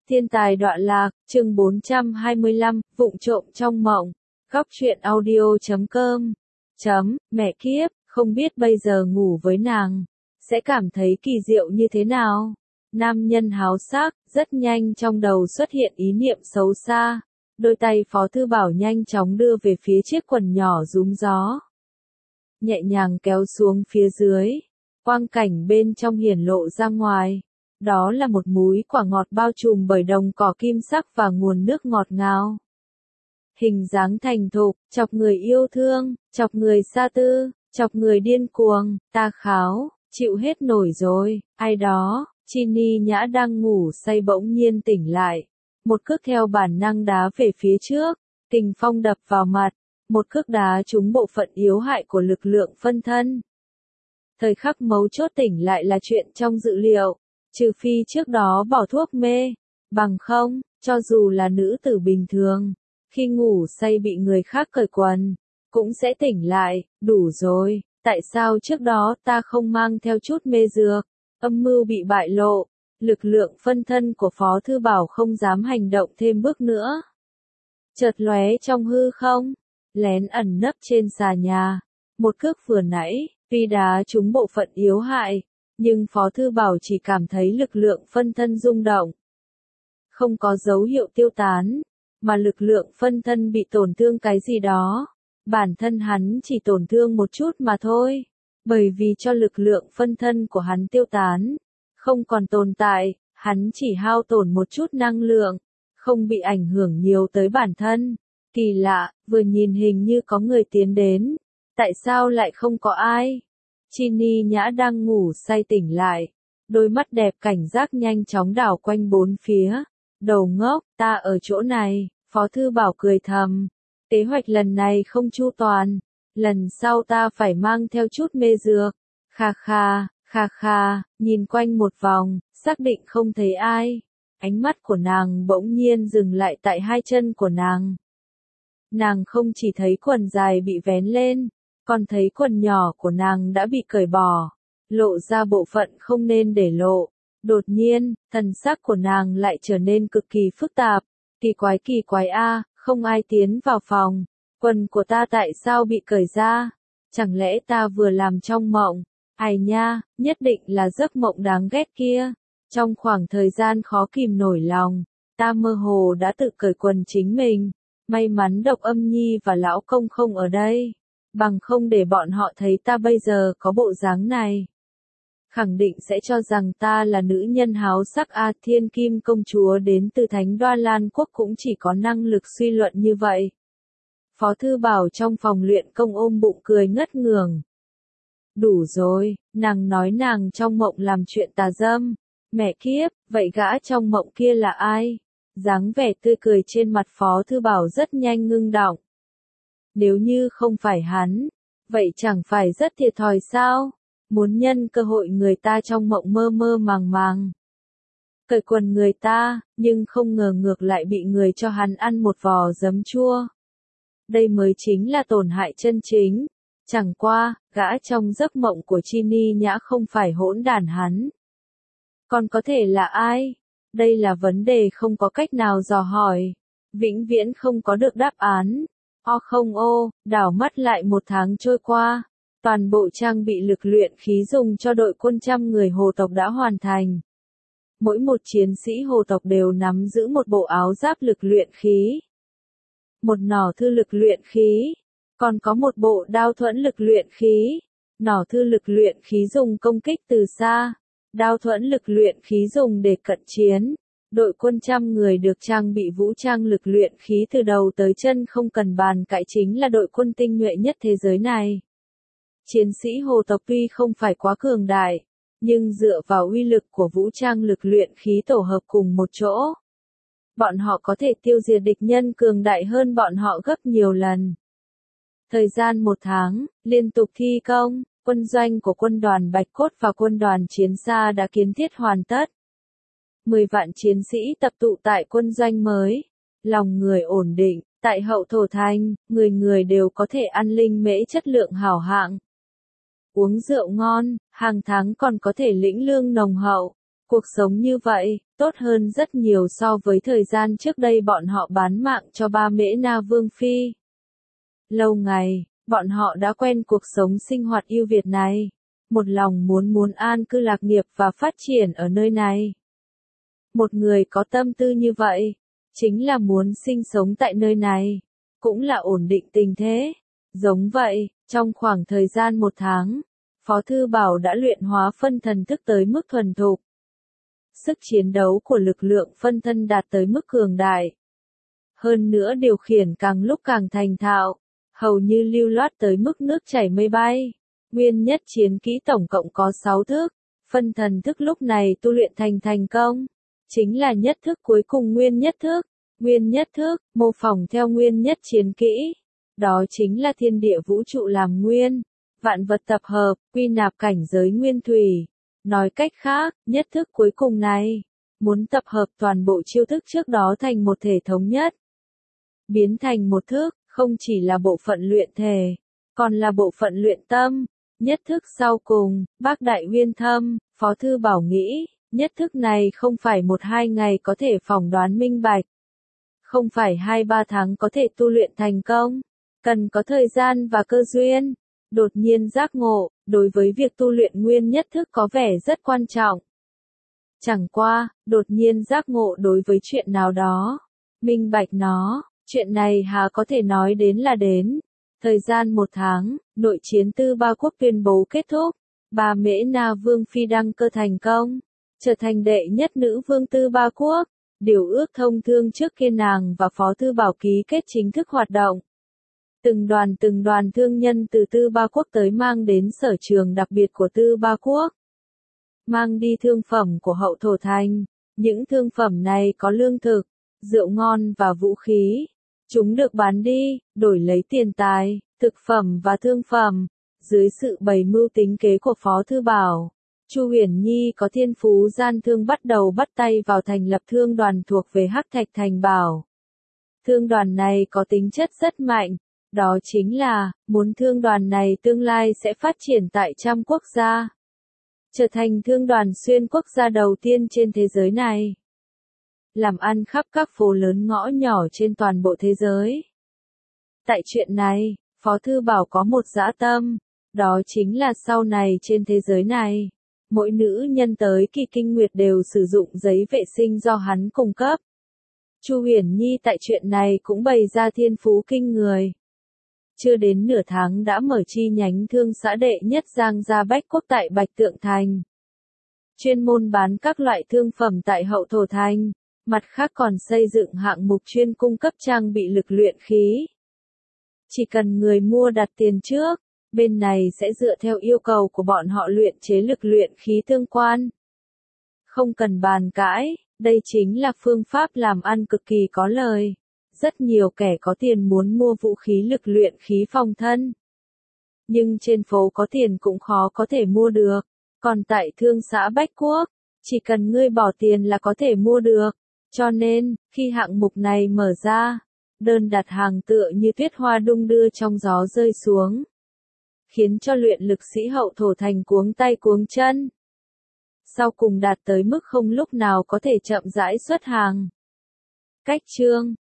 Thiên tài đọa lạc, chương 425, vụng trộm trong mộng. Góc truyện audio.com. Mẹ kiếp, không biết bây giờ ngủ với nàng, sẽ cảm thấy kỳ diệu như thế nào? Nam nhân háo sắc, rất nhanh trong đầu xuất hiện ý niệm xấu xa. Đôi tay Phó Thư Bảo nhanh chóng đưa về phía chiếc quần nhỏ rúm gió. Nhẹ nhàng kéo xuống phía dưới. Quang cảnh bên trong hiển lộ ra ngoài. Đó là một múi quả ngọt bao trùm bởi đồng cỏ kim sắc và nguồn nước ngọt ngào. Hình dáng thành thục, chọc người yêu thương, chọc người sa tư, chọc người điên cuồng, ta kháo, chịu hết nổi rồi, ai đó, Chini Nhã đang ngủ say bỗng nhiên tỉnh lại. Một cước theo bản năng đá về phía trước, kình phong đập vào mặt, một cước đá trúng bộ phận yếu hại của lực lượng phân thân. Thời khắc mấu chốt tỉnh lại là chuyện trong dự liệu. Trừ phi trước đó bỏ thuốc mê, bằng không, cho dù là nữ tử bình thường, khi ngủ say bị người khác cởi quần, cũng sẽ tỉnh lại, đủ rồi, tại sao trước đó ta không mang theo chút mê dược, âm mưu bị bại lộ, lực lượng phân thân của Phó Thư Bảo không dám hành động thêm bước nữa. Chợt lóe trong hư không, lén ẩn nấp trên xà nhà, một cước vừa nãy, tuy đá trúng bộ phận yếu hại, nhưng Phó Thư Bảo chỉ cảm thấy lực lượng phân thân rung động. Không có dấu hiệu tiêu tán, mà lực lượng phân thân bị tổn thương cái gì đó. Bản thân hắn chỉ tổn thương một chút mà thôi. Bởi vì cho lực lượng phân thân của hắn tiêu tán, không còn tồn tại, hắn chỉ hao tổn một chút năng lượng, không bị ảnh hưởng nhiều tới bản thân. Kỳ lạ, vừa nhìn hình như có người tiến đến. Tại sao lại không có ai? Chini Nhã đang ngủ say tỉnh lại, đôi mắt đẹp cảnh giác nhanh chóng đảo quanh bốn phía. Đầu ngốc, ta ở chỗ này, Phó Thư Bảo cười thầm. Kế hoạch lần này không chu toàn, lần sau ta phải mang theo chút mê dược. Kha kha, nhìn quanh một vòng, xác định không thấy ai. Ánh mắt của nàng bỗng nhiên dừng lại tại hai chân của nàng. Nàng không chỉ thấy quần dài bị vén lên, còn thấy quần nhỏ của nàng đã bị cởi bỏ, lộ ra bộ phận không nên để lộ. Đột nhiên, thần sắc của nàng lại trở nên cực kỳ phức tạp. Kỳ quái a, không ai tiến vào phòng. Quần của ta tại sao bị cởi ra? Chẳng lẽ ta vừa làm trong mộng? Ai nha, nhất định là giấc mộng đáng ghét kia. Trong khoảng thời gian khó kìm nổi lòng, ta mơ hồ đã tự cởi quần chính mình. May mắn Độc Âm Nhi và Lão Công không ở đây. Bằng không để bọn họ thấy ta bây giờ có bộ dáng này, khẳng định sẽ cho rằng ta là nữ nhân háo sắc. Thiên Kim công chúa đến từ Thánh Đoan Lan Quốc cũng chỉ có năng lực suy luận như vậy. Phó Thư Bảo trong phòng luyện công ôm bụng cười ngất ngường. Đủ rồi, nàng nói nàng trong mộng làm chuyện tà dâm. Mẹ kiếp, vậy gã trong mộng kia là ai? Dáng vẻ tươi cười trên mặt Phó Thư Bảo rất nhanh ngưng đọng. Nếu như không phải hắn, vậy chẳng phải rất thiệt thòi sao? Muốn nhân cơ hội người ta trong mộng mơ mơ màng màng cởi quần người ta, nhưng không ngờ ngược lại bị người cho hắn ăn một vò giấm chua. Đây mới chính là tổn hại chân chính. Chẳng qua, gã trong giấc mộng của Chini Nhã không phải hỗn đản hắn. Còn có thể là ai? Đây là vấn đề không có cách nào dò hỏi. Vĩnh viễn không có được đáp án. Đảo mắt lại một tháng trôi qua. Toàn bộ trang bị lực luyện khí dùng cho đội quân 100 người hồ tộc đã hoàn thành. Mỗi một chiến sĩ hồ tộc đều nắm giữ một bộ áo giáp lực luyện khí, một nỏ thư lực luyện khí, còn có một bộ đao thuẫn lực luyện khí. Nỏ thư lực luyện khí dùng công kích từ xa, đao thuẫn lực luyện khí dùng để cận chiến. Đội quân 100 người được trang bị vũ trang lực luyện khí từ đầu tới chân không cần bàn cãi, chính là đội quân tinh nhuệ nhất thế giới này. Chiến sĩ hồ tộc tuy không phải quá cường đại, nhưng dựa vào uy lực của vũ trang lực luyện khí tổ hợp cùng một chỗ, bọn họ có thể tiêu diệt địch nhân cường đại hơn bọn họ gấp nhiều lần. Thời gian 1 tháng, liên tục thi công, quân doanh của quân đoàn Bạch Cốt và quân đoàn Chiến Xa đã kiến thiết hoàn tất. 10 vạn chiến sĩ tập tụ tại quân doanh mới, lòng người ổn định, tại Hậu Thổ Thành, người người đều có thể ăn linh mễ chất lượng hảo hạng. Uống rượu ngon, hàng tháng còn có thể lĩnh lương nồng hậu. Cuộc sống như vậy, tốt hơn rất nhiều so với thời gian trước đây bọn họ bán mạng cho ba Mễ Na Vương Phi. Lâu ngày, bọn họ đã quen cuộc sống sinh hoạt ưu việt này, một lòng muốn an cư lạc nghiệp và phát triển ở nơi này. Một người có tâm tư như vậy, chính là muốn sinh sống tại nơi này, cũng là ổn định tình thế. Giống vậy, trong khoảng thời gian 1 tháng, Phó Thư Bảo đã luyện hóa phân thần thức tới mức thuần thục. Sức chiến đấu của lực lượng phân thân đạt tới mức cường đại. Hơn nữa điều khiển càng lúc càng thành thạo, hầu như lưu loát tới mức nước chảy mây bay. Nguyên nhất chiến kỹ tổng cộng có 6 thức, phân thần thức lúc này tu luyện thành công. Chính là nhất thức cuối cùng nguyên nhất thức. Nguyên nhất thức, mô phỏng theo nguyên nhất chiến kỹ. Đó chính là thiên địa vũ trụ làm nguyên, vạn vật tập hợp, quy nạp cảnh giới nguyên thủy. Nói cách khác, nhất thức cuối cùng này, muốn tập hợp toàn bộ chiêu thức trước đó thành một thể thống nhất. Biến thành một thức, không chỉ là bộ phận luyện thể, còn là bộ phận luyện tâm. Nhất thức sau cùng, Bác Đại Uyên Thâm, Phó Thư Bảo nghĩ, nhất thức này không phải 1-2 ngày có thể phỏng đoán minh bạch. Không phải 2-3 tháng có thể tu luyện thành công, cần có thời gian và cơ duyên. Đột nhiên giác ngộ, đối với việc tu luyện nguyên nhất thức có vẻ rất quan trọng. Chẳng qua, đột nhiên giác ngộ đối với chuyện nào đó, minh bạch nó, chuyện này hà có thể nói đến là đến. Thời gian 1 tháng, nội chiến Tư Ba Quốc tuyên bố kết thúc, ba Mễ Na Vương Phi đăng cơ thành công, trở thành đệ nhất nữ vương Tư Ba Quốc. Điều ước thông thương trước kia nàng và Phó Thư Bảo ký kết chính thức hoạt động. Từng đoàn thương nhân từ Tư Ba Quốc tới mang đến sở trường đặc biệt của Tư Ba Quốc. Mang đi thương phẩm của Hậu Thổ Thành. Những thương phẩm này có lương thực, rượu ngon và vũ khí. Chúng được bán đi, đổi lấy tiền tài, thực phẩm và thương phẩm. Dưới sự bày mưu tính kế của Phó Thư Bảo, Chu Huyền Nhi có thiên phú gian thương bắt đầu bắt tay vào thành lập thương đoàn thuộc về Hắc Thạch Thành Bảo. Thương đoàn này có tính chất rất mạnh, đó chính là, muốn thương đoàn này tương lai sẽ phát triển tại trăm quốc gia. Trở thành thương đoàn xuyên quốc gia đầu tiên trên thế giới này. Làm ăn khắp các phố lớn ngõ nhỏ trên toàn bộ thế giới. Tại chuyện này, Phó Thư Bảo có một dã tâm, đó chính là sau này trên thế giới này, mỗi nữ nhân tới kỳ kinh nguyệt đều sử dụng giấy vệ sinh do hắn cung cấp. Chu Huyền Nhi tại chuyện này cũng bày ra thiên phú kinh người. Chưa đến nửa tháng đã mở chi nhánh thương xã đệ nhất Giang Gia Bách Quốc tại Bạch Tượng Thành. Chuyên môn bán các loại thương phẩm tại Hậu Thổ Thành, mặt khác còn xây dựng hạng mục chuyên cung cấp trang bị lực luyện khí. Chỉ cần người mua đặt tiền trước, bên này sẽ dựa theo yêu cầu của bọn họ luyện chế lực luyện khí tương quan. Không cần bàn cãi, đây chính là phương pháp làm ăn cực kỳ có lời. Rất nhiều kẻ có tiền muốn mua vũ khí lực luyện khí phòng thân. Nhưng trên phố có tiền cũng khó có thể mua được. Còn tại thương xã Bách Quốc, chỉ cần ngươi bỏ tiền là có thể mua được. Cho nên, khi hạng mục này mở ra, đơn đặt hàng tựa như tuyết hoa đung đưa trong gió rơi xuống. Khiến cho luyện lực sĩ Hậu Thổ Thành cuống tay cuống chân. Sau cùng đạt tới mức không lúc nào có thể chậm rãi xuất hàng. Cách chương